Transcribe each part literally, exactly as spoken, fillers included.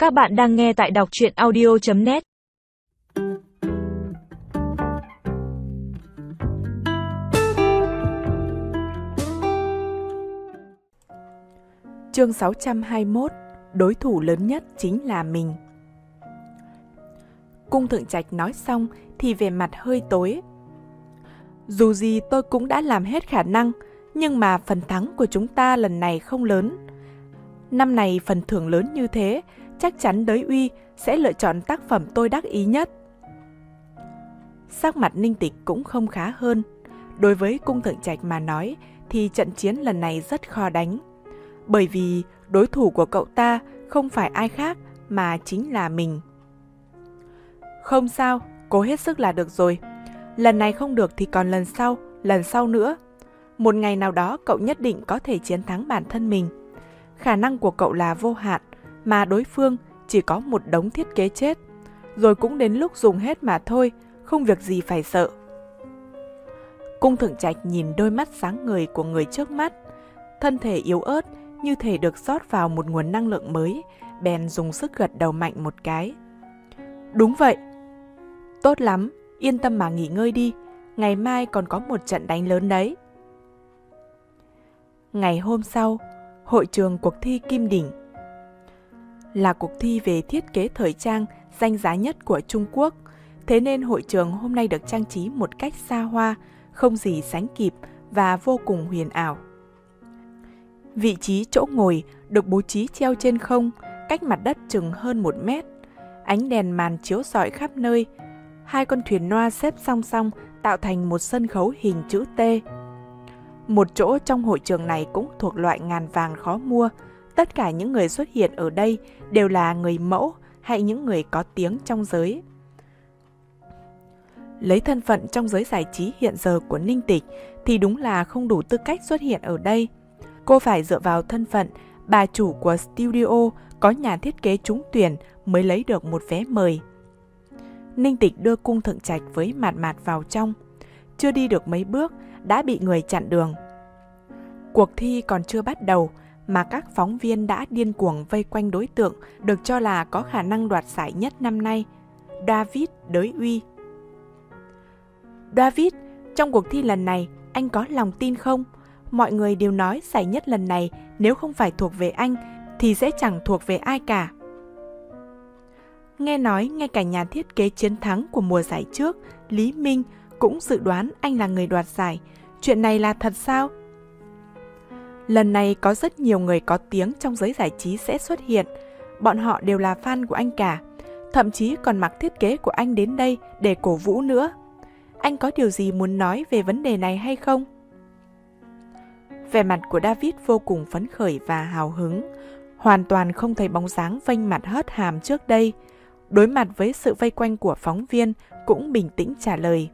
Các bạn đang nghe tại đọc truyện audio chấm net. Chương sáu trăm hai mươi mốt. Đối thủ lớn nhất chính là mình. Cung Thượng Trạch nói xong thì vẻ mặt hơi tối. Dù gì tôi cũng đã làm hết khả năng, nhưng mà phần thắng của chúng ta lần này không lớn. Năm này phần thưởng lớn như thế, chắc chắn Đới Uy sẽ lựa chọn tác phẩm tôi đắc ý nhất. Sắc mặt Ninh Tịch cũng không khá hơn. Đối với Cung Thượng Trạch mà nói thì trận chiến lần này rất khó đánh. Bởi vì đối thủ của cậu ta không phải ai khác mà chính là mình. Không sao, cố hết sức là được rồi. Lần này không được thì còn lần sau, lần sau nữa. Một ngày nào đó cậu nhất định có thể chiến thắng bản thân mình. Khả năng của cậu là vô hạn, mà đối phương chỉ có một đống thiết kế chết. Rồi cũng đến lúc dùng hết mà thôi, không việc gì phải sợ. Cung Thượng Trạch nhìn đôi mắt sáng ngời của người trước mắt. Thân thể yếu ớt như thể được rót vào một nguồn năng lượng mới, bèn dùng sức gật đầu mạnh một cái. Đúng vậy. Tốt lắm, yên tâm mà nghỉ ngơi đi, ngày mai còn có một trận đánh lớn đấy. Ngày hôm sau, hội trường cuộc thi Kim Đỉnh. Là cuộc thi về thiết kế thời trang danh giá nhất của Trung Quốc, thế nên hội trường hôm nay được trang trí một cách xa hoa, không gì sánh kịp và vô cùng huyền ảo. Vị trí chỗ ngồi được bố trí treo trên không, cách mặt đất chừng hơn một mét. Ánh đèn màn chiếu rọi khắp nơi. Hai con thuyền noa xếp song song tạo thành một sân khấu hình chữ T. Một chỗ trong hội trường này cũng thuộc loại ngàn vàng khó mua. Tất cả những người xuất hiện ở đây đều là người mẫu hay những người có tiếng trong giới. Lấy thân phận trong giới giải trí hiện giờ của Ninh Tịch thì đúng là không đủ tư cách xuất hiện ở đây. Cô phải dựa vào thân phận bà chủ của studio có nhà thiết kế trúng tuyển mới lấy được một vé mời. Ninh Tịch đưa Cung Thượng Trạch với Mạt Mạt vào trong. Chưa đi được mấy bước đã bị người chặn đường. Cuộc thi còn chưa bắt đầu mà các phóng viên đã điên cuồng vây quanh đối tượng được cho là có khả năng đoạt giải nhất năm nay, David Đới Uy. David, trong cuộc thi lần này anh có lòng tin không? Mọi người đều nói giải nhất lần này nếu không phải thuộc về anh thì sẽ chẳng thuộc về ai cả. Nghe nói ngay cả nhà thiết kế chiến thắng của mùa giải trước, Lý Minh, cũng dự đoán anh là người đoạt giải. Chuyện này là thật sao? Lần này có rất nhiều người có tiếng trong giới giải trí sẽ xuất hiện. Bọn họ đều là fan của anh cả. Thậm chí còn mặc thiết kế của anh đến đây để cổ vũ nữa. Anh có điều gì muốn nói về vấn đề này hay không? Vẻ mặt của David vô cùng phấn khởi và hào hứng. Hoàn toàn không thấy bóng dáng vênh mặt hớt hàm trước đây. Đối mặt với sự vây quanh của phóng viên cũng bình tĩnh trả lời.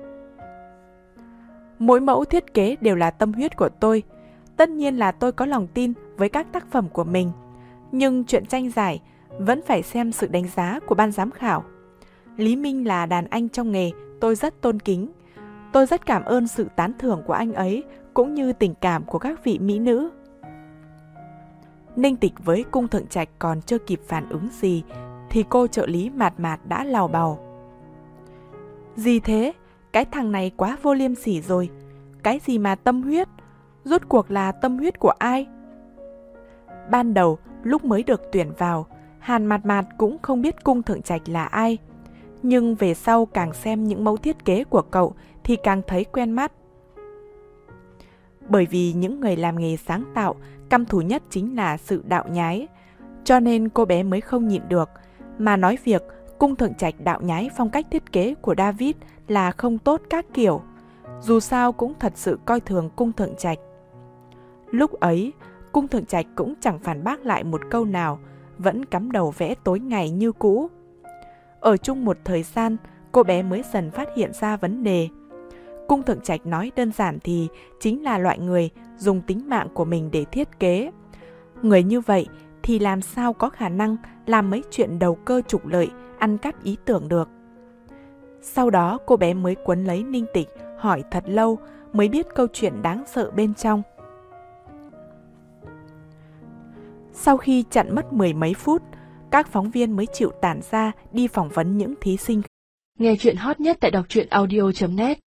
Mỗi mẫu thiết kế đều là tâm huyết của tôi. Tất nhiên là tôi có lòng tin với các tác phẩm của mình. Nhưng chuyện tranh giải vẫn phải xem sự đánh giá của ban giám khảo. Lý Minh là đàn anh trong nghề, tôi rất tôn kính. Tôi rất cảm ơn sự tán thưởng của anh ấy cũng như tình cảm của các vị mỹ nữ. Ninh Tịch với Cung Thượng Trạch còn chưa kịp phản ứng gì thì cô trợ lý Mạt Mạt đã lào bào. Gì thế? Cái thằng này quá vô liêm sỉ rồi. Cái gì mà tâm huyết? Rốt cuộc là tâm huyết của ai? Ban đầu, lúc mới được tuyển vào, Hàn Mạt Mạt cũng không biết Cung Thượng Trạch là ai. Nhưng về sau càng xem những mẫu thiết kế của cậu thì càng thấy quen mắt. Bởi vì những người làm nghề sáng tạo, căm thù nhất chính là sự đạo nhái. Cho nên cô bé mới không nhịn được, mà nói việc Cung Thượng Trạch đạo nhái phong cách thiết kế của David là không tốt các kiểu. Dù sao cũng thật sự coi thường Cung Thượng Trạch. Lúc ấy, Cung Thượng Trạch cũng chẳng phản bác lại một câu nào, vẫn cắm đầu vẽ tối ngày như cũ. Ở chung một thời gian, cô bé mới dần phát hiện ra vấn đề. Cung Thượng Trạch nói đơn giản thì chính là loại người dùng tính mạng của mình để thiết kế. Người như vậy thì làm sao có khả năng làm mấy chuyện đầu cơ trục lợi, ăn cắp ý tưởng được. Sau đó cô bé mới quấn lấy Ninh Tịch hỏi thật lâu mới biết câu chuyện đáng sợ bên trong. Sau khi chặn mất mười mấy phút, các phóng viên mới chịu tản ra đi phỏng vấn những thí sinh. Nghe chuyện hot nhất tại đọc truyện audio chấm net